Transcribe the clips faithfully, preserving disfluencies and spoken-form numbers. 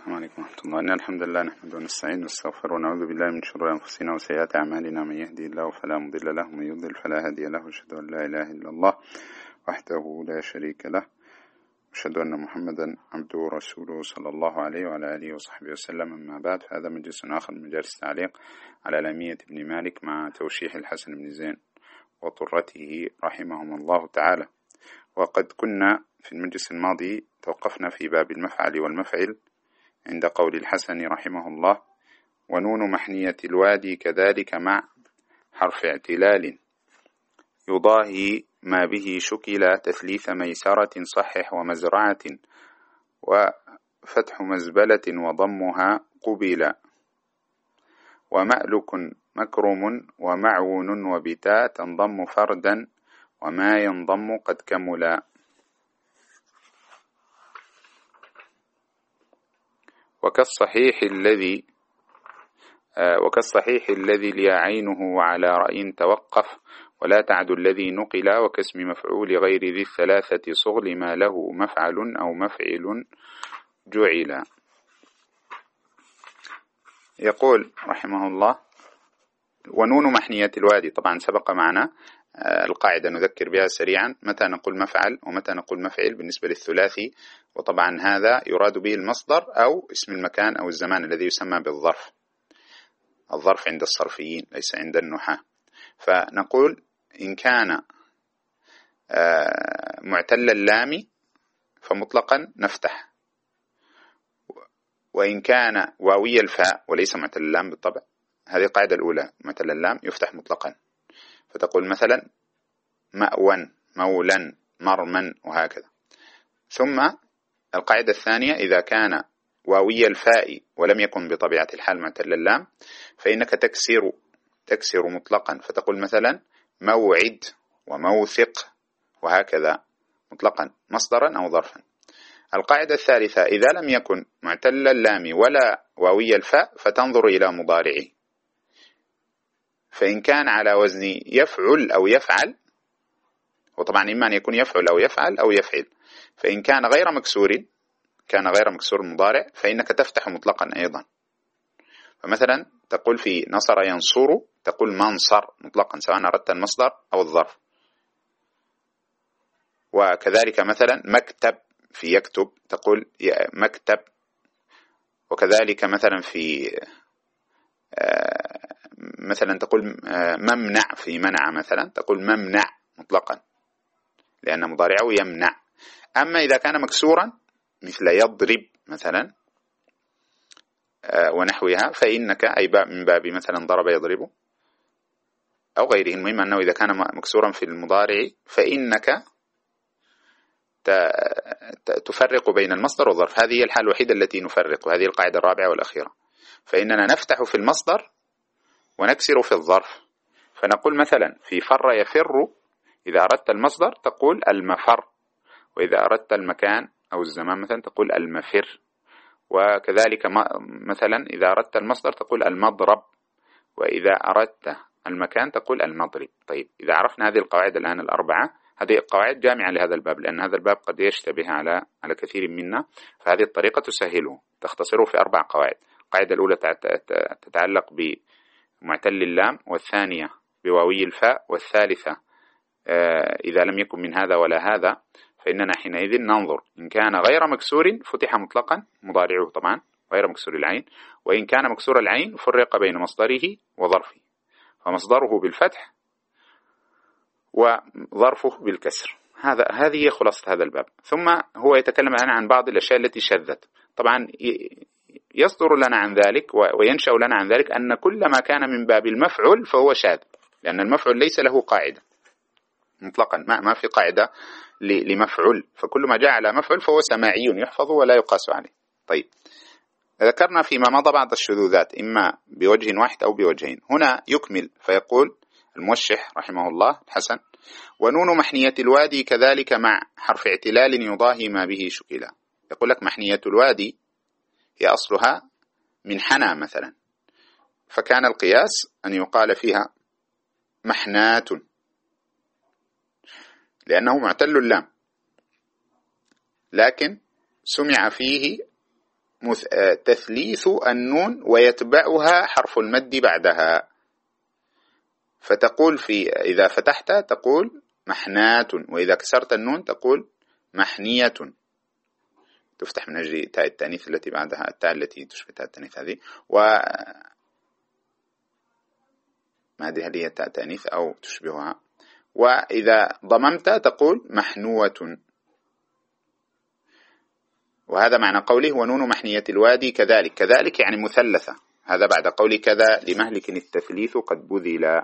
السلام عليكم ورحمة الله. إن الحمد لله نحمده ونستعين ونستغفر ونعوذ بالله من شرور أنفسنا وسيئات أعمالنا. من يهدي الله فلا مضل له ومن يضلل فلا هادي له. أشهد أن لا إله إلا الله وحده لا شريك له، أشهد أن محمدا عبده ورسوله صلى الله عليه وعلى آله وصحبه وسلم. أما بعد، فهذا مجلس آخر من مجالس التعليق على لامية ابن مالك مع توشيح الحسن بن زين وطرته رحمهم الله تعالى. وقد كنا في المجلس الماضي توقفنا في باب المفعل والمفعل عند قول الحسن رحمه الله: ونون محنية الوادي كذلك مع حرف اعتلال يضاهي ما به شكل تثليث ميسرة صحح ومزرعة وفتح مزبلة وضمها قبلا ومألك مكرم ومعون وبتاء تنضم فردا وما ينضم قد كملا. وكالصحيح الذي آه وكالصحيح الذي لي عينه وعلى رأي توقف ولا تعد الذي نقل وكاسم مفعول غير ذي الثلاثة صغل ما له مفعل أو مفعل جعل. يقول رحمه الله: ونون محنية الوادي. طبعا سبق معنا القاعدة نذكر بها سريعا: متى نقول مفعل ومتى نقول مفعل بالنسبة للثلاثي، وطبعا هذا يراد به المصدر أو اسم المكان أو الزمان الذي يسمى بالظرف. الظرف عند الصرفيين ليس عند النحاة. فنقول إن كان معتل اللام فمطلقا نفتح، وإن كان واوي الفاء وليس معتل اللام بالطبع، هذه القاعدة الأولى، معتل اللام يفتح مطلقا، فتقول مثلا مأوى مولا مرما وهكذا. ثم القاعدة الثانية: إذا كان واوي الفاء ولم يكن بطبيعة الحال معتل اللام فإنك تكسر تكسر مطلقا، فتقول مثلا موعد وموثق وهكذا مطلقا مصدرا أو ظرفا. القاعدة الثالثة: إذا لم يكن معتل اللام ولا واوي الفاء فتنظر إلى مضارعه، فإن كان على وزن يفعل أو يفعل، وطبعا إما أن يكون يفعل أو يفعل أو يفعل، فإن كان غير مكسور كان غير مكسور المضارع فإنك تفتح مطلقا أيضا. فمثلا تقول في نصر ينصر تقول منصر مطلقا سواء أردت المصدر أو الظرف. وكذلك مثلا مكتب في يكتب تقول مكتب. وكذلك مثلا في مثلا تقول ممنع في منع مثلا تقول ممنع مطلقا لأن مضارعه يمنع. أما إذا كان مكسورا مثل يضرب مثلا ونحوها فإنك أي من باب مثلا ضرب يضرب أو غيره، المهم أنه إذا كان مكسورا في المضارع فإنك تفرق بين المصدر والظرف. هذه هي الحالة الوحيدة التي نفرق، وهذه القاعدة الرابعة والأخيرة. فإننا نفتح في المصدر ونكسر في الظرف. فنقول مثلا في فر يفر، إذا أردت المصدر تقول المفر، وإذا أردت المكان أو الزمان مثلا تقول المفر. وكذلك مثلا إذا أردت المصدر تقول المضرب، وإذا أردت المكان تقول المضرب. طيب، إذا عرفنا هذه القواعد الآن الأربعة، هذه القواعد جامعة لهذا الباب، لأن هذا الباب قد يشتبه على على كثير منا، فهذه الطريقة تسهله، تختصره في أربع قواعد. القاعدة الأولى تتعلق بمعتل اللام، والثانية بواوي الفاء، والثالثة إذا لم يكن من هذا ولا هذا فإننا حينئذ ننظر إن كان غير مكسور فتح مطلقا مضارعه طبعا غير مكسور العين، وإن كان مكسور العين فرق بين مصدره وظرفه، فمصدره بالفتح وظرفه بالكسر. هذا هذه هي خلاصة هذا الباب. ثم هو يتكلم الآن عن بعض الأشياء التي شذت. طبعا يصدر لنا عن ذلك وينشأ لنا عن ذلك أن كل ما كان من باب المفعول فهو شاذ، لأن المفعول ليس له قاعدة مطلقا، ما ما في قاعدة لمفعول، فكل ما جاء على مفعول فهو سماعي يحفظ ولا يقاس عليه. طيب، ذكرنا فيما مضى بعض الشذوذات إما بوجه واحد أو بوجهين. هنا يكمل فيقول الموشح رحمه الله الحسن: ونون محنية الوادي كذلك مع حرف اعتلال يضاهي ما به شكلا. يقول لك محنية الوادي هي أصلها من حنى مثلا، فكان القياس أن يقال فيها محنات لأنه معتل اللام، لكن سمع فيه تثليث النون ويتبعها حرف المد بعدها، فتقول في إذا فتحت تقول محنات، وإذا كسرت النون تقول محنية، تفتح من أجل تاء التأنيث التي بعدها، التاء التي تشبه تاء التأنيث هذه، و ما أدري هل هي تاء تأنيث أو تشبهها. وإذا ضممت تقول محنوة، وهذا معنى قوله ونون محنية الوادي كذلك. كذلك يعني مثلثة، هذا بعد قولي كذا لمهلك التثليث قد بذل.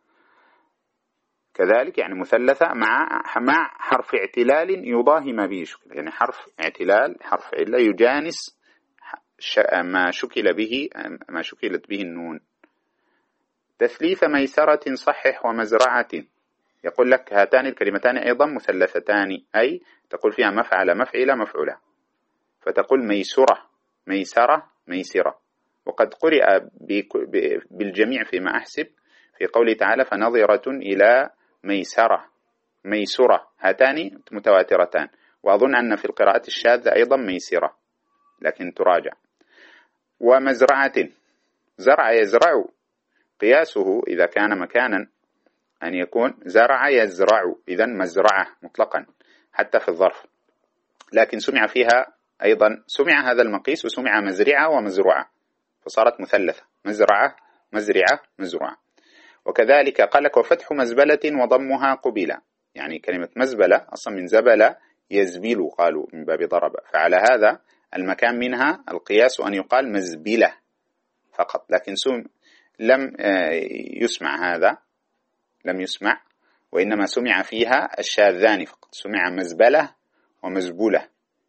كذلك يعني مثلثة مع مع حرف اعتلال يضاهي ما به شكل، يعني حرف اعتلال حرف علة يجانس ما شكل به ما شكلت به النون. تثليث ميسرة صحح ومزرعة، يقول لك هاتان الكلمتان أيضا مثلثتان، أي تقول فيها مفعل مفعل مفعولة، فتقول ميسرة ميسرة ميسرة. وقد قرئ بالجميع فيما أحسب في قوله تعالى فنظرة إلى ميسرة ميسرة، هاتان متواترتان، وأظن أن في القراءات الشاذة أيضا ميسرة لكن تراجع. ومزرعة، زرع يزرع، قياسه إذا كان مكانا أن يكون زرع يزرع، إذن مزرعة مطلقا حتى في الظرف، لكن سمع فيها أيضا سمع هذا المقيس وسمع مزرعة ومزروعة، فصارت مثلثة مزرعة مزرعة مزروعة. وكذلك قال لك وفتح مزبلة وضمها قبيلة، يعني كلمة مزبلة أصلا من زبل يزبل، قالوا من باب ضرب، فعلى هذا المكان منها القياس أن يقال مزبلة فقط، لكن سم لم يسمع هذا لم يسمع وإنما سمع فيها الشاذان فقط، سمع مزبلة ومزبولة.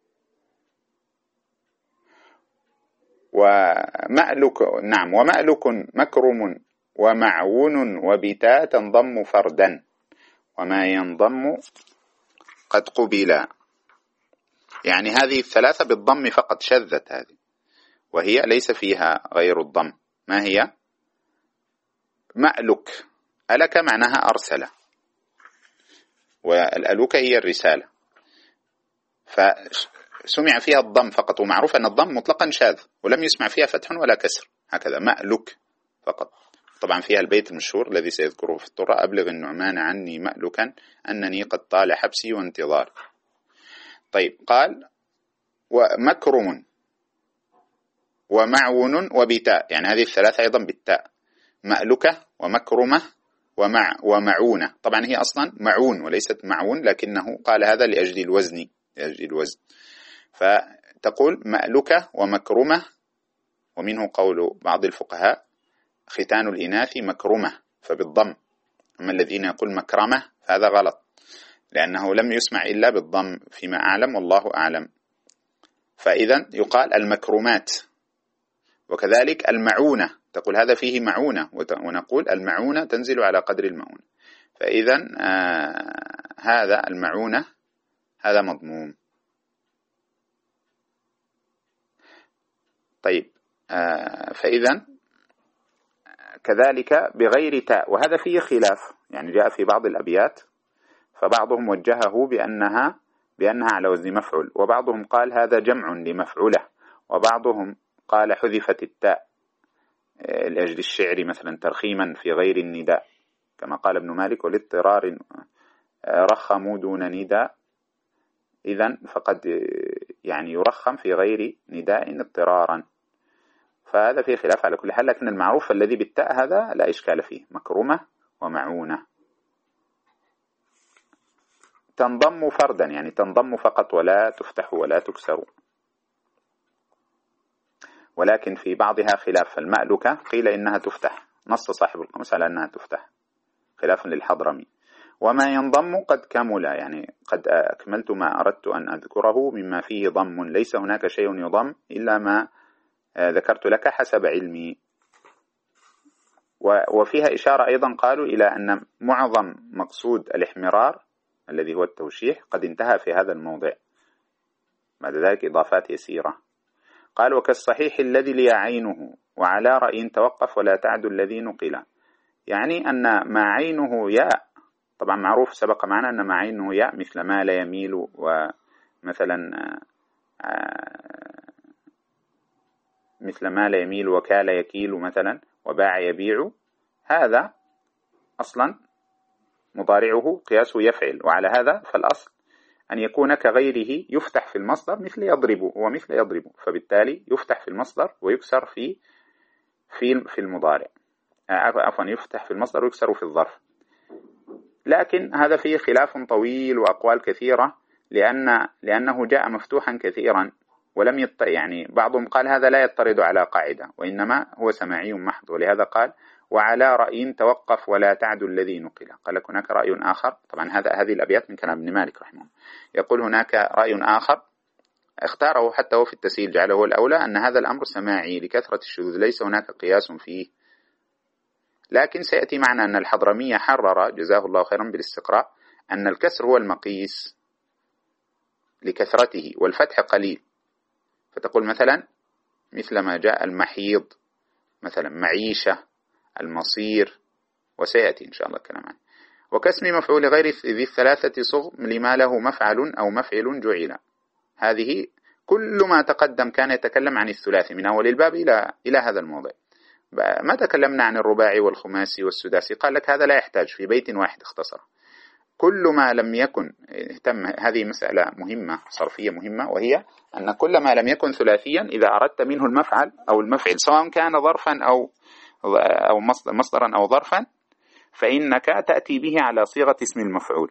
ومألك نعم ومألك مكرم ومعون وبتاء تنضم فردا، وما ينضم قد قبلا، يعني هذه الثلاثة بالضم فقط، شذت هذه وهي ليس فيها غير الضم. ما هي؟ مألك، ألك معناها أرسل، والألوك هي الرسالة، فسمع فيها الضم فقط، ومعروف أن الضم مطلقا شاذ ولم يسمع فيها فتح ولا كسر، هكذا مألك فقط. طبعا فيها البيت المشهور الذي سيذكره في الطرة أبلغ النعمان عني مألكا أنني قد طال حبسي وانتظار. طيب قال ومكرم ومعون وبتاء، يعني هذه الثلاثة أيضا بالتاء، مألكة ومكرمة ومع ومعونة. طبعا هي أصلا معون وليست معون، لكنه قال هذا لأجل الوزن لأجل الوزن فتقول مألكة ومكرمة. ومنه قول بعض الفقهاء ختان الإناث مكرمة فبالضم، أما الذين يقول مكرمة فهذا غلط، لأنه لم يسمع إلا بالضم فيما أعلم والله أعلم. فإذا يقال المكرمات. وكذلك المعونة، تقول هذا فيه معونة، ونقول المعونة تنزل على قدر المعونة، فإذا آه هذا المعونة هذا مضموم. طيب آه فإذا كذلك بغير تاء، وهذا فيه خلاف، يعني جاء في بعض الأبيات فبعضهم وجهه بأنها بأنها على وزن مفعول، وبعضهم قال هذا جمع لمفعوله، وبعضهم قال حذفت التاء لأجل الشعر مثلا ترخيما في غير النداء، كما قال ابن مالك والاضطرار رخموا دون نداء، إذن فقد يعني يرخم في غير نداء اضطرارا. فهذا فيه خلاف على كل حال، لكن المعروف الذي بالتاء هذا لا إشكال فيه، مكرمة ومعونة. تنضم فردا، يعني تنضم فقط ولا تفتح ولا تكسر، ولكن في بعضها خلاف. المألكة قيل إنها تفتح، نص صاحب القاموس على أنها تفتح خلافا للحضرمي. وما ينضم قد كمل، يعني قد أكملت ما أردت أن أذكره مما فيه ضم، ليس هناك شيء يضم إلا ما ذكرت لك حسب علمي. وفيها إشارة أيضا قالوا إلى أن معظم مقصود الاحمرار الذي هو التوشيح قد انتهى في هذا الموضع، بعد ذلك إضافات يسيرة. قال وكالصحيح الذي لي عينه وعلى رأي توقف ولا تعد الذي نقل، يعني أن ما عينه ياء، طبعا معروف سبق معنا أن ما عينه ياء مثل ما لا يميل، ومثلا مثل مال يميل وكال يكيل مثلا وباع يبيع، هذا أصلا مضارعه قياسه يفعل، وعلى هذا فالأصل أن يكون كغيره يفتح في المصدر مثل يضرب ومثل يضرب، فبالتالي يفتح في المصدر ويكسر في في في المضارع، عفوا يفتح في المصدر ويكسر في الظرف. لكن هذا فيه خلاف طويل وأقوال كثيرة، لأن لأنه جاء مفتوحا كثيرا ولم يط... يعني بعضهم قال هذا لا يضطرد على قاعدة وإنما هو سماعي محض، ولهذا قال وعلى رأي توقف ولا تعد الذي نقل. قال لك هناك رأي آخر، طبعا هذا هذه الأبيات من كلام ابن مالك رحمه الله، يقول هناك رأي آخر اختاره حتى هو في التسهيل جعله الأولى أن هذا الأمر سماعي لكثرة الشذوذ ليس هناك قياس فيه. لكن سيأتي معنا أن الحضرمي حرر جزاه الله خيرا بالاستقراء أن الكسر هو المقيس لكثرته والفتح قليل، فتقول مثلا مثل ما جاء المحيض مثلا معيشة المصير، وسيأتي إن شاء الله الكلام عنه. وكاسم مفعول غير ذي الثلاثة صغ لما له مفعل أو مفعل جعل، هذه كل ما تقدم كان يتكلم عن الثلاثي من أول الباب إلى إلى هذا الموضع. ما تكلمنا عن الرباعي والخماسي والسداسي، قال لك هذا لا يحتاج، في بيت واحد اختصر. كل ما لم يكن اهتم، هذه مسألة مهمة صرفية مهمة، وهي أن كل ما لم يكن ثلاثيا إذا أردت منه المفعل أو المفعل سواء كان ظرفا أو أو مصدرا أو ظرفا فإنك تأتي به على صيغة اسم المفعول.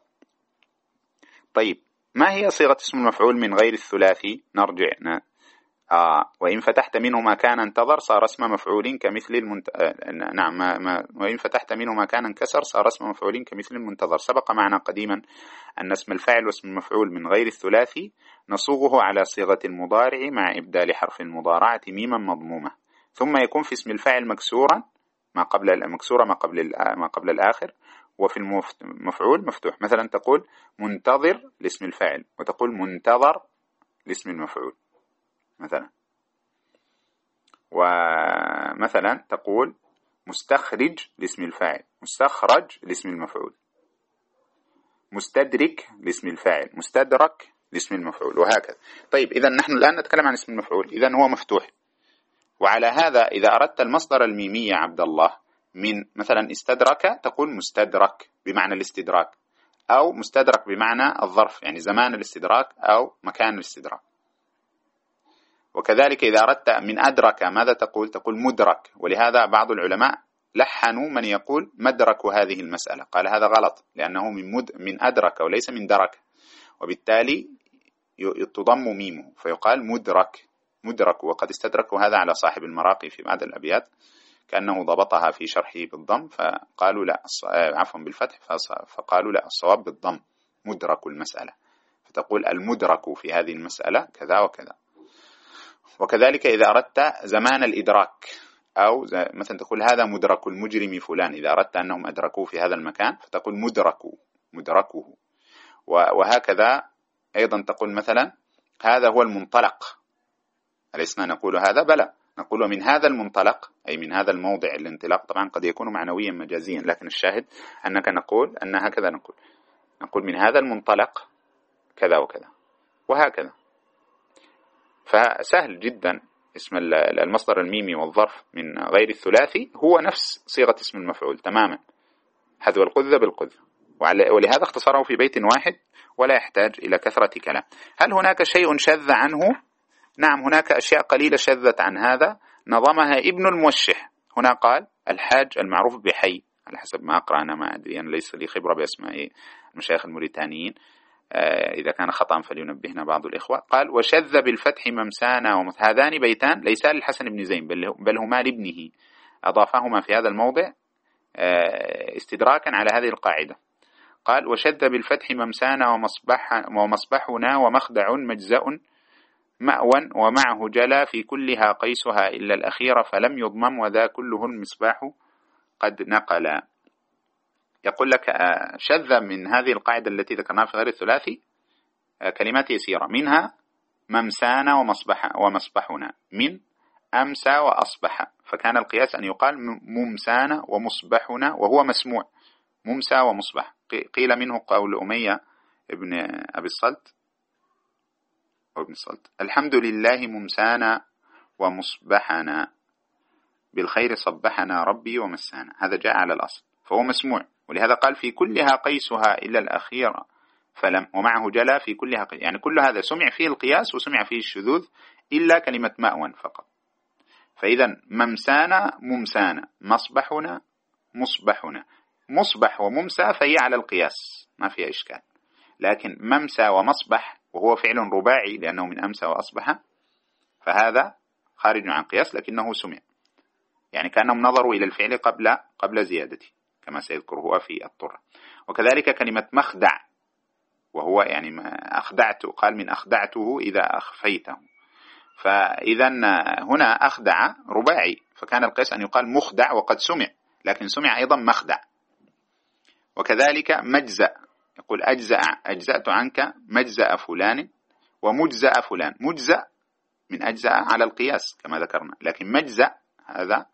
طيب ما هي صيغة اسم المفعول من غير الثلاثي؟ نرجع آه وإن فتحت منه ما كان انتظر صار اسم مفعول كمثل المنت... آه نعم ما... ما... وإن فتحت منه ما كان انكسر صار اسم مفعول كمثل المنتظر. سبق معنا قديما أن اسم الفاعل واسم المفعول من غير الثلاثي نصوغه على صيغة المضارع مع إبدال حرف المضارعة ميما مضمومة، ثم يكون في اسم الفاعل مكسورا ما قبل المكسورة ما قبل ما قبل الآخر، وفي المفعول مفتوح. مثلا تقول منتظر لاسم الفاعل وتقول منتظر لاسم المفعول مثلا. ومثلا تقول مستخرج لاسم الفاعل، مستخرج لاسم المفعول، مستدرك لاسم الفاعل، مستدرك لاسم المفعول، وهكذا. طيب إذا نحن الآن نتكلم عن اسم المفعول، إذا هو مفتوح. وعلى هذا إذا أردت المصدر الميمي يا عبد الله من مثلا استدرك تقول مستدرك بمعنى الاستدراك، أو مستدرك بمعنى الظرف يعني زمان الاستدراك أو مكان الاستدراك. وكذلك إذا أردت من أدرك ماذا تقول؟ تقول مدرك. ولهذا بعض العلماء لحنوا من يقول مدرك هذه المسألة، قال هذا غلط لأنه من مد من أدرك وليس من درك، وبالتالي تضم ميمه فيقال مدرك مدرك. وقد استدركوا هذا على صاحب المراقي في بعض الأبيات كأنه ضبطها في شرحه بالضم فقالوا لا عفوا بالفتح فقالوا لا الصواب بالضم مدرك المسألة، فتقول المدرك في هذه المسألة كذا وكذا. وكذلك إذا أردت زمان الإدراك أو مثلا تقول هذا مدرك المجرم فلان، إذا أردت أنهم أدركوه في هذا المكان فتقول مدركوا مدركه. وهكذا أيضا تقول مثلا هذا هو المنطلق، أليسنا نقول هذا؟ بلى نقول من هذا المنطلق أي من هذا الموضع الانطلاق، طبعا قد يكون معنويا مجازيا لكن الشاهد أنك نقول أن هكذا نقول نقول من هذا المنطلق كذا وكذا وهكذا. فسهل جدا اسم المصدر الميمي والظرف من غير الثلاثي هو نفس صيغة اسم المفعول تماما، حذو القذ بالقذ، ولهذا اختصره في بيت واحد ولا يحتاج إلى كثرة كلام. هل هناك شيء شذ عنه؟ نعم هناك أشياء قليلة شذت عن هذا نظمها ابن الموشح. هنا قال الحاج المعروف بحي على حسب ما أقرأ، أنا ما أدري أنا ليس لي خبرة بأسماء المشايخ الموريتانيين، إذا كان خطأ فلينبهنا بعض الإخوة. قال وشذ بالفتح ممسانا ومث، هذان بيتان ليس للحسن بن زين بل هما لابنه، أضافهما في هذا الموضع استدراكا على هذه القاعدة. قال وشذ بالفتح ممسانا ومصبح ومصبحنا ومخدع مجزأ مأوى ومعه جلا في كلها قيسها إلا الأخير فلم يضمم وذا كله المصباح قد نقل. يقول لك شذ من هذه القاعدة التي ذكرناها في غير الثلاثي كلمات يسيرة، منها ممسانا ومصبح ومصبحنا، من أمسى وأصبح، فكان القياس أن يقال ممسانا ومصبحنا وهو مسموع ممسى ومصبح. قيل منه قول أمية ابن أبي الصلت أو ابن الصلت الحمد لله ممسانا ومصبحنا بالخير صبحنا ربي ومسانا. هذا جاء على الأصل فهو مسموع، ولهذا قال في كلها قيسها إلا الأخيرة فلم، ومعه جلا في كلها قيس. يعني كل هذا سمع فيه القياس وسمع فيه الشذوذ إلا كلمة مأوى فقط. فإذا ممسانا ممسانا، مصبحنا مصبحنا، مصبح وممسى فهي على القياس ما فيها إشكال. لكن ممسى ومصبح وهو فعل رباعي لأنه من أمسى وأصبح، فهذا خارج عن قياس لكنه سمع، يعني كأنهم نظروا إلى الفعل قبل قبل زيادته كما سيذكر هو في الطرة. وكذلك كلمة مخدع، وهو يعني ما أخدعت، قال من أخدعته إذا أخفيته، فإذا هنا أخدع رباعي فكان القياس أن يقال مخدع وقد سمع، لكن سمع أيضا مخدع. وكذلك مجزأ، يقول أجزأ أجزأت عنك مجزأ فلان ومجزأ فلان. مجزأ من أجزأ على القياس كما ذكرنا، لكن مجزأ هذا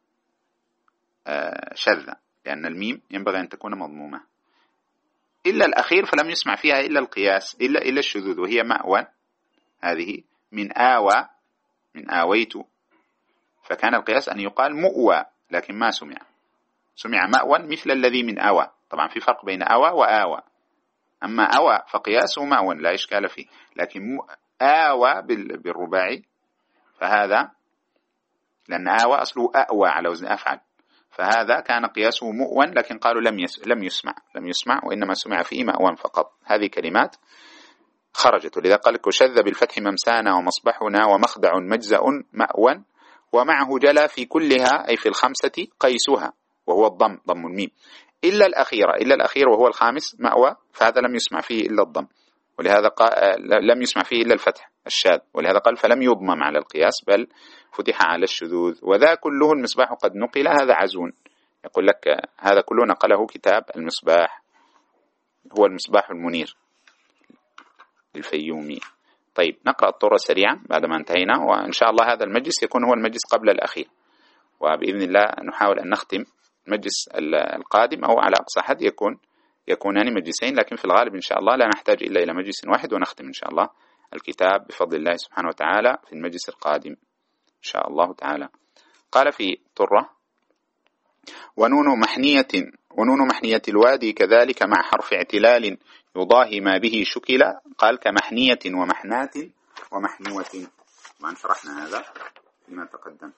شذ لأن الميم ينبغي أن تكون مضمومة. إلا الأخير فلم يسمع فيها إلا القياس إلا إلا الشذوذ، وهي مأوى، هذه من آوى من آويت، فكان القياس أن يقال مؤوى لكن ما سمع، سمع مأوى مثل الذي من آوى. طبعا في فرق بين آوى وآوى، أما آوى فقياسه مأوى لا إشكال فيه، لكن آوى بالرباعي فهذا لأن آوى أصله أأوى على وزن أفعل، فهذا كان قياسه مؤوى، لكن قالوا لم يس لم يسمع لم يسمع وإنما سمع فيه مأوى فقط. هذه كلمات خرجت، ولذا قال لك وشذ بالفتح ممسانا ومصبحنا ومخدع مجزأ مأوى ومعه جلا في كلها أي في الخمسة قيسها وهو الضم ضم الميم إلا الأخيرة، إلا الأخير وهو الخامس مأوى، فهذا لم يسمع فيه إلا الضم، ولهذا قال لم يسمع فيه إلا الفتح الشاذ، ولهذا قال فلم يضمم على القياس بل فتح على الشذوذ. وذا كله المصباح قد نقل، هذا عزون، يقول لك هذا كله نقله كتاب المصباح، هو المصباح المنير الفيومي. طيب نقرأ الطرة سريعا بعدما انتهينا، وإن شاء الله هذا المجلس يكون هو المجلس قبل الأخير، وبإذن الله نحاول أن نختم المجلس القادم أو على أقصى حد يكون يكونان مجلسين، لكن في الغالب إن شاء الله لا نحتاج إلا إلى مجلس واحد ونختم إن شاء الله الكتاب بفضل الله سبحانه وتعالى في المجلس القادم إن شاء الله تعالى. قال في طرة ونون محنية ونون محنية الوادي كذلك مع حرف اعتلال يضاهي ما به شكل، قال كمحنية ومحنات ومحنوة، وأن شرحنا هذا فيما تقدم.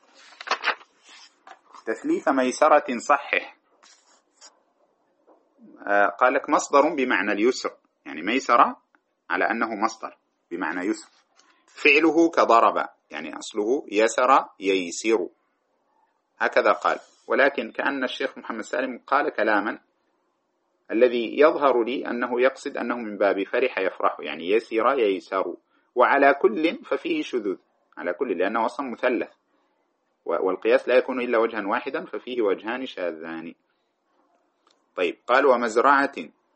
تثليث ميسرة صحح، آه قال لك مصدر بمعنى اليسر، يعني ميسرة على أنه مصدر بمعنى يسر، فعله كضرب يعني أصله يسر ييسر هكذا قال، ولكن كأن الشيخ محمد سالم قال كلاما الذي يظهر لي أنه يقصد أنه من باب فرح يفرح، يعني يسر ييسر، وعلى كل ففيه شذوذ، على كل لأنه أصلا مثلث، والقياس لا يكون إلا وجها واحدا ففيه وجهان شاذان. طيب قال ومزرعة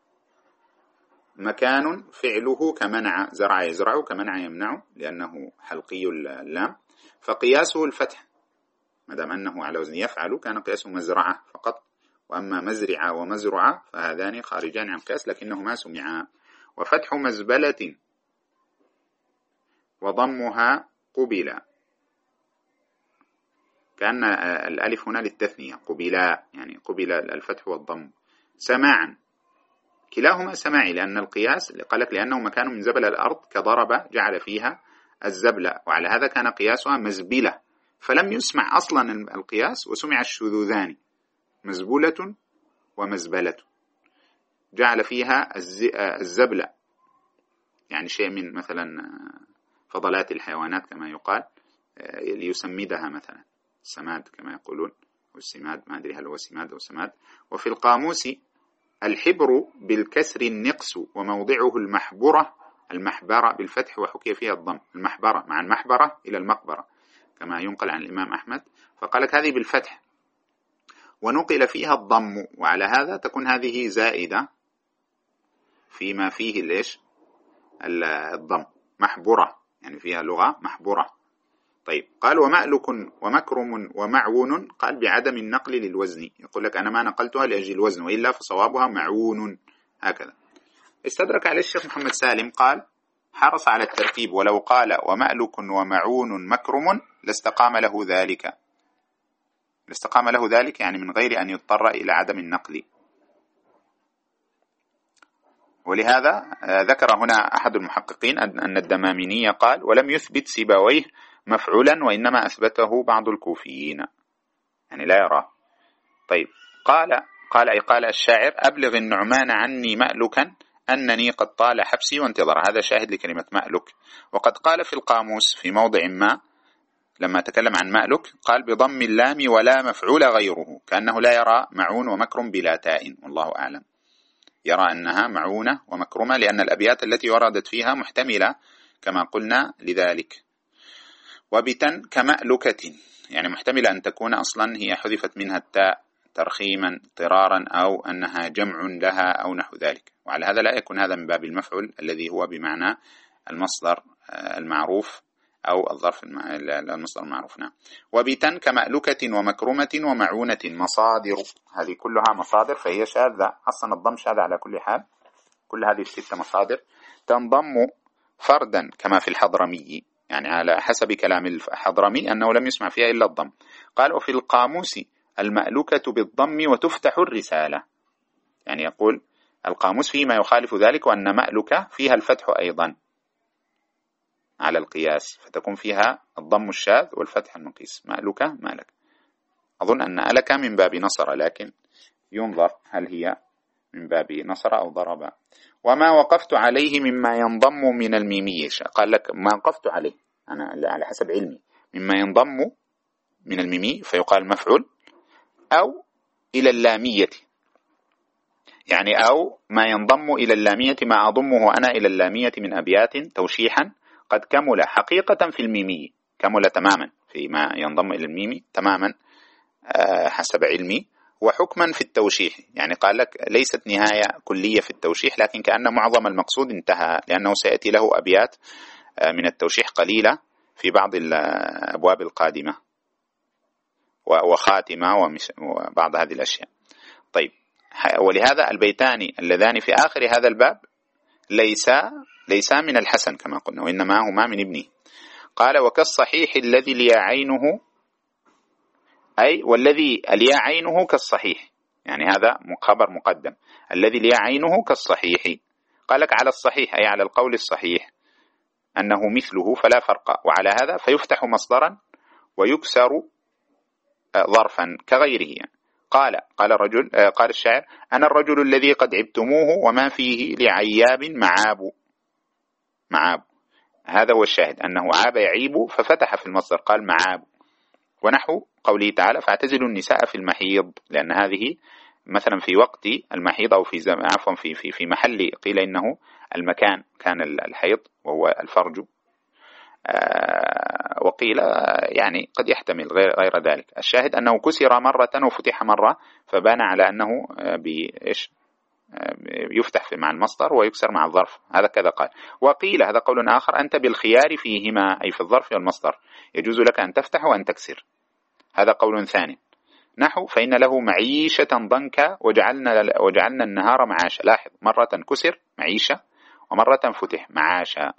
مكان فعله كمنع، زرع يزرع كمنع يمنع لأنه حلقي اللام، فقياسه الفتح ما دام أنه على وزن يفعل كان قياسه مزرعة فقط، وأما مزرعة ومزرعة فهذان خارجان عن قياس لكنهما سمعا. وفتح مزبلة وضمها قبلا، كأن الألف هنا للتثنية قبلا يعني قبل الفتح والضم. سماعا كلاهما سماعي لأن القياس قال لك لأنه مكان من زبل الأرض كضرب جعل فيها الزبلة، وعلى هذا كان قياسها مزبلة، فلم يسمع أصلا القياس وسمع الشذوذان مزبولة ومزبلة، جعل فيها الزبلة يعني شيء من مثلا فضلات الحيوانات كما يقال ليسمدها مثلا السماد كما يقولون، والسماد ما أدري هل هو سماد أو سماد. وفي القاموس الحبر بالكسر النقص وموضعه المحبرة، المحبرة بالفتح وحكي فيها الضم، المحبرة مع المحبرة إلى المقبرة كما ينقل عن الإمام أحمد، فقال لك هذه بالفتح ونقل فيها الضم، وعلى هذا تكون هذه زائدة فيما فيه ليش الضم محبرة يعني فيها لغة محبرة. طيب قال ومألك ومكرم ومعون، قال بعدم النقل للوزن، يقول لك أنا ما نقلتها لأجل الوزن وإلا فصوابها معون هكذا. استدرك عليه الشيخ محمد سالم قال حرص على الترتيب، ولو قال ومألك ومعون مكرم لاستقام له ذلك، لاستقام له ذلك يعني من غير أن يضطر إلى عدم النقل. ولهذا ذكر هنا أحد المحققين أن الدماميني قال ولم يثبت سيبويه مفعولا وإنما أثبته بعض الكوفيين، يعني لا يراه. طيب قال قال أي قال الشاعر أبلغ النعمان عني مألكا أنني قد طال حبسي وانتظر. هذا شاهد لكلمة مألك. وقد قال في القاموس في موضع ما لما تكلم عن مألك قال بضم اللام ولا مفعول غيره، كأنه لا يرى معون ومكرم بلا تاء، والله أعلم، يرى أنها معونة ومكرمة لأن الأبيات التي وردت فيها محتملة كما قلنا لذلك. وبتن كمألكة يعني محتملة أن تكون أصلا هي حذفت منها التاء ترخيما اضطرارا أو أنها جمع لها أو نحو ذلك، وعلى هذا لا يكون هذا من باب المفعول الذي هو بمعنى المصدر المعروف أو الظرف المصدر المعروف. نعم. وبتن كمألكة ومكرمة ومعونة مصادر، هذه كلها مصادر فهي شاذة، أصلا الضم شاذ على كل حال. كل هذه الستة مصادر تنضم فردا كما في الحضرمي، يعني على حسب كلام الحضرمي أنه لم يسمع فيها إلا الضم. قال وفي القاموس المألكة بالضم وتفتح الرسالة، يعني يقول القاموس فيما يخالف ذلك وأن مألكة فيها الفتح أيضا على القياس، فتكون فيها الضم الشاذ والفتح المقيس، مألكة مالك. أظن أن ألك من باب نصر، لكن ينظر هل هي من باب نصر أو ضرب. وما وقفت عليه مما ينضم من الميمية، قال لك ما وقفت عليه أنا على حسب علمي مما ينضم من الميمي فيقال مفعول، أو إلى اللامية، يعني أو ما ينضم إلى اللامية ما أضمه أنا إلى اللامية من أبيات توشيحا قد كمل حقيقة في الميمي، كمل تماما فيما ينضم إلى الميمي تماما حسب علمي، وحكما في التوشيح، يعني قال لك ليست نهاية كلية في التوشيح لكن كأن معظم المقصود انتهى، لأنه سيأتي له أبيات من التوشيح قليلة في بعض الأبواب القادمة وخاتمة وبعض هذه الأشياء. طيب ولهذا البيتان اللذان في آخر هذا الباب ليسا ليسا من الحسن كما قلنا، وإنما هما من ابنه. قال وكالصحيح الذي ليا عينه، أي والذي ليا عينه كالصحيح، يعني هذا خبر مقدم، الذي ليا عينه كالصحيح. قال لك على الصحيح أي على القول الصحيح أنه مثله فلا فرق، وعلى هذا فيفتح مصدرا ويكسر ظرفا كغيره. قال قال الرجل قال الشاعر أنا الرجل الذي قد عبتموه وما فيه لعياب معاب، معاب هذا هو الشاهد، أنه عاب يعيب ففتح في المصدر قال معاب. ونحو قوله تعالى فاعتزلوا النساء في المحيض، لأن هذه مثلا في وقت المحيض أو في زمان عفوا في في في محل قيل إنه المكان كان الحيض وهو الفرج، آه وقيل يعني قد يحتمل غير غير ذلك. الشاهد أنه كسر مرة وفتح مرة، فبان على أنه بإيش يفتح في مع المصدر ويكسر مع الظرف، هذا كذا قال. وقيل هذا قول آخر أنت بالخيار فيهما، أي في الظرف والمصدر يجوز لك أن تفتح وأن تكسر، هذا قول ثاني. نحو فإن له معيشة ضنكا وجعلنا, وجعلنا النهار معاشا، لاحظ مرة كسر معيشة ومرة فتح معاشا.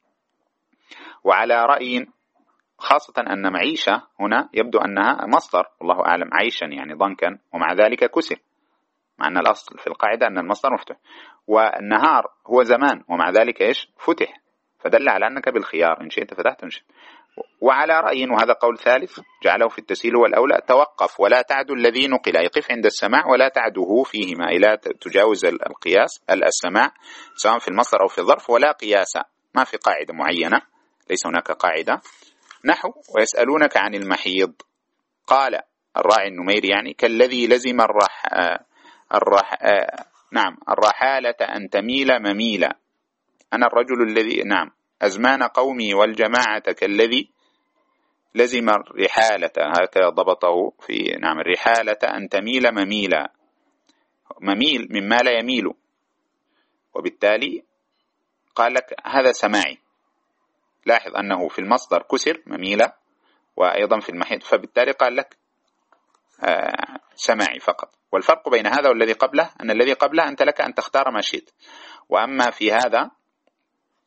وعلى رأي خاصة أن معيشة هنا يبدو أنها مصدر والله أعلم، عيشا يعني ضنكا ومع ذلك كسر، مع أن الأصل في القاعدة أن المصدر مفتوح. والنهار هو زمان ومع ذلك إيش فتح، فدل على أنك بالخيار إن شئت فتحت إن شئت. وعلى رأي وهذا قول ثالث جعله في التسهيل والأولى توقف ولا تعد الذي نقل، أي قف عند السماع ولا تعده فيهما، أي لا تجاوز القياس السماع سواء في المصدر أو في الظرف، ولا قياس، ما في قاعدة معينة، ليس هناك قاعدة. نحو ويسألونك عن المحيض، قال الراعي النميري يعني كالذي لزم الرح الرح نعم الرحالة أن تميل مميلا، أنا الرجل الذي نعم أزمان قومي والجماعة كالذي لزم الرحالة، هكذا ضبطه في نعم الرحالة أن تميل مميلا، مميل مما لا يميل، وبالتالي قال لك هذا سماعي. لاحظ أنه في المصدر كسر مميلا وأيضا في المحيط، فبالتالي قال لك آه سماعي فقط. والفرق بين هذا والذي قبله أن الذي قبله أنت لك أن تختار ما شئت، وأما في هذا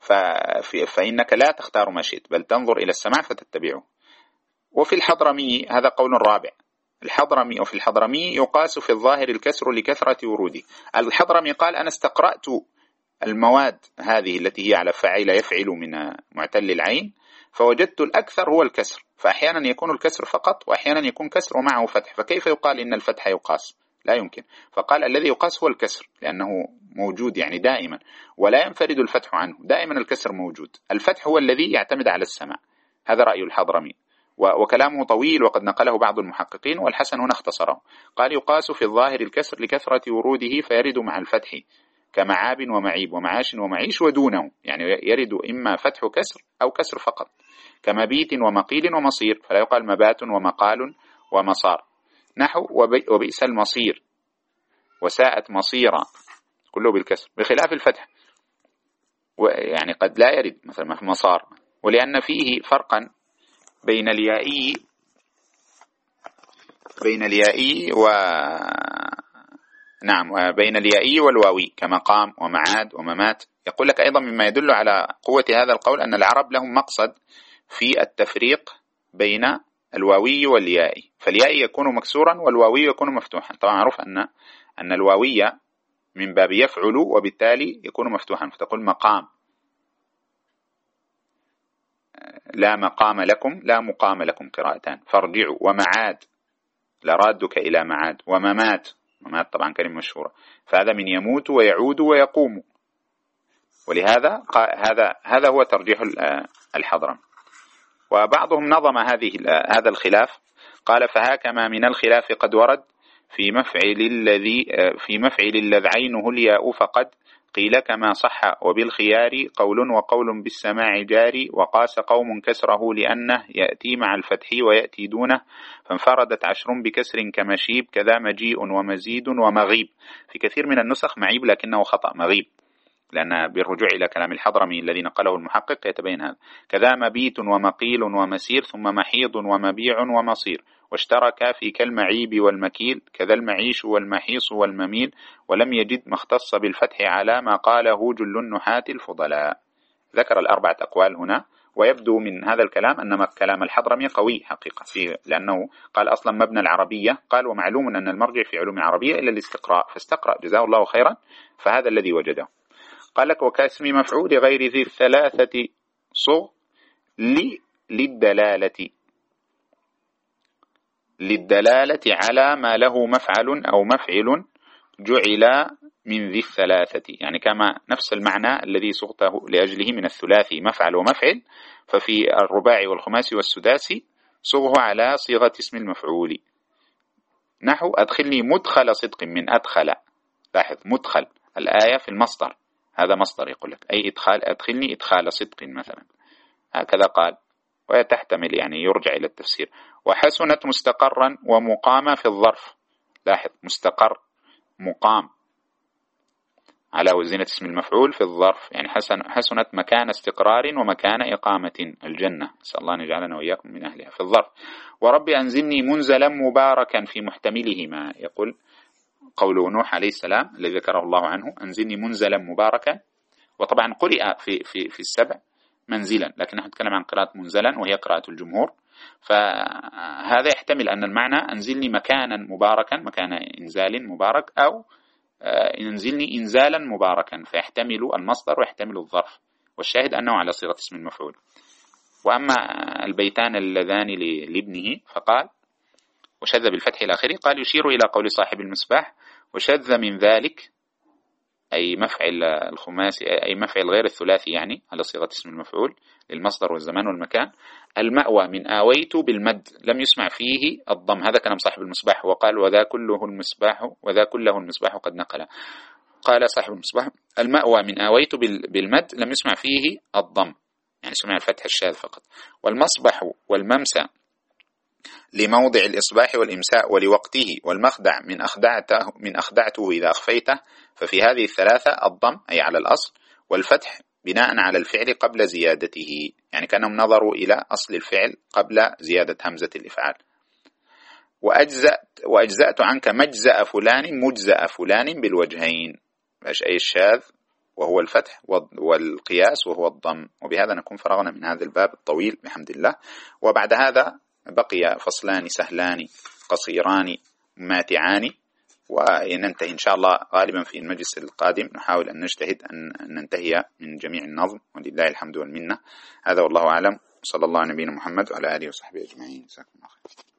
فإنك لا تختار ما شئت بل تنظر إلى السماع فتتبعه. وفي الحضرمي هذا قول رابع، الحضرمي وفي الحضرمي يقاس في الظاهر الكسر لكثرة وروده. الحضرمي قال أنا استقرأت المواد هذه التي هي على فاعل يفعل من معتل العين فوجدت الأكثر هو الكسر، فأحيانا يكون الكسر فقط وأحيانا يكون كسر ومعه فتح، فكيف يقال إن الفتح يقاس؟ لا يمكن. فقال الذي يقاس هو الكسر لأنه موجود يعني دائما ولا ينفرد الفتح عنه، دائما الكسر موجود، الفتح هو الذي يعتمد على السماع. هذا رأي الحضرمي وكلامه طويل وقد نقله بعض المحققين والحسن هنا اختصره. قال يقاس في الظاهر الكسر لكثرة وروده فيرد مع الفتح كمعاب ومعيب ومعاش ومعيش ودونه، يعني يرد إما فتح كسر أو كسر فقط، كمبيت ومقيل ومصير، فلا يقال مبات ومقال ومصار، نحو وبئس المصير وساءت مصيرا كله بالكسر، بخلاف الفتح يعني قد لا يرد مثلا في مصار، ولأن فيه فرقا بين اليائي بين اليائي و نعم بين اليائي والواوي كمقام ومعاد وممات. يقول لك أيضا مما يدل على قوة هذا القول أن العرب لهم مقصد في التفريق بين الواوي واليائي، فاليائي يكون مكسورا والواوي يكون مفتوحا. طبعا معروف أن أن الواوي من باب يفعل وبالتالي يكون مفتوحا، فتقول مقام لا مقام لكم لا مقام لكم قراءتان، فارجعوا، ومعاد لرادك إلى معاد، وممات، ممات طبعا كلمة مشهورة، فهذا من يموت ويعود ويقوم، ولهذا هذا هذا هو ترجيح الحضرم. وبعضهم نظم هذه هذا الخلاف قال فهاكما من الخلاف قد ورد في مفعل الذي في مفعل الذي عينه الياء فقد قيل كما صح وبالخيار قول وقول بالسماع جاري، وقاس قوم كسره لأنه يأتي مع الفتح ويأتي دونه، فانفردت عشر بكسر كمشيب، كذا مجيء ومزيد ومغيب. في كثير من النسخ معيب لكنه خطأ مغيب، لأن بالرجوع إلى كلام الحضرمي الذي نقله المحقق يتبين هذا. كذا مبيت ومقيل ومسير، ثم محيض ومبيع ومصير، واشترك في كالمعيب والمكيل، كذا المعيش والمحيص والمميل، ولم يجد ما اختص بالفتح على ما قاله جل النحاة الفضلاء. ذكر الأربعة أقوال هنا، ويبدو من هذا الكلام أن كلام الحضرمي قوي حقيقة فيه، لأنه قال أصلا مبنى العربية، قال ومعلوم أن المرجع في علوم العربية إلا الاستقراء، فاستقرأ جزاه الله خيرا، فهذا الذي وجده. قال لك وكاسم مفعول غير ذي الثلاثة صغ للدلالة للدلالة على ما له مفعل أو مفعل جعل من ذي الثلاثة، يعني كما نفس المعنى الذي صغته لأجله من الثلاثي مفعل ومفعل، ففي الرباعي والخماسي والسداسي صغه على صيغة اسم المفعول، نحو أدخلني مدخل صدق من أدخل. لاحظ مدخل الآية في المصدر، هذا مصدر يقول لك أي إدخال، أدخلني إدخال صدق مثلا، هكذا قال، وتحتمل يعني يرجع إلى التفسير. وحسنت مستقرا ومقامة في الظرف، لاحظ مستقر مقام على وزنة اسم المفعول في الظرف، يعني حسن حسنت مكان استقرار ومكان إقامة، الجنة، نسأل الله أن يجعلنا وإياكم من أهلها في الظرف. ورب أنزلني منزلا مباركا في محتملهما، يقول قول نوح عليه السلام الذي ذكره الله عنه أنزلني منزلا مباركا، وطبعا قرئ في في في السبع منزلا، لكن نحن نتكلم عن قراءة منزلا وهي قراءة الجمهور، فهذا يحتمل أن المعنى أنزلني مكانا مباركا، مكان إنزال مبارك، أو انزلني إنزالا مباركا، فيحتمل المصدر ويحتمل الظرف، والشاهد أنه على صيغة اسم المفعول. وأما البيتان اللذان لابنه فقال وشذ بالفتح إلى آخره، قال يشير إلى قول صاحب المصباح وشذ من ذلك أي مفعل الخماسي أي مفعل غير الثلاثي، يعني على صيغة اسم المفعول للمصدر والزمان والمكان، المأوى من آويت بالمد لم يسمع فيه الضم. هذا كلام صاحب المصباح، وقال وذا كله المصباح وذا كله المصباح قد نقل. قال صاحب المصباح المأوى من آويت بالمد لم يسمع فيه الضم، يعني سمع الفتح الشاذ فقط. والمصبح والممسى لموضع الإصباح والإمساء ولوقته، والمخدع من أخدعته من أخدعته إذا أخفيته، ففي هذه الثلاثة الضم أي على الأصل، والفتح بناء على الفعل قبل زيادته، يعني كانهم نظروا إلى أصل الفعل قبل زيادة همزة الإفعال. وأجزأت, وأجزأت عنك مجزأ فلان مجزأ فلان بالوجهين، باش أي الشاذ وهو الفتح، والقياس وهو الضم. وبهذا نكون فرغنا من هذا الباب الطويل بحمد الله. وبعد هذا بقي فصلان سهلان قصيران ماتعان، وننتهي إن شاء الله غالبا في المجلس القادم. نحاول أن نجتهد أن ننتهي من جميع النظم، ولله الحمد والمنة. هذا والله أعلم، صلى الله على نبينا محمد وعلى آله وصحبه أجمعين. جزاكم الله خير.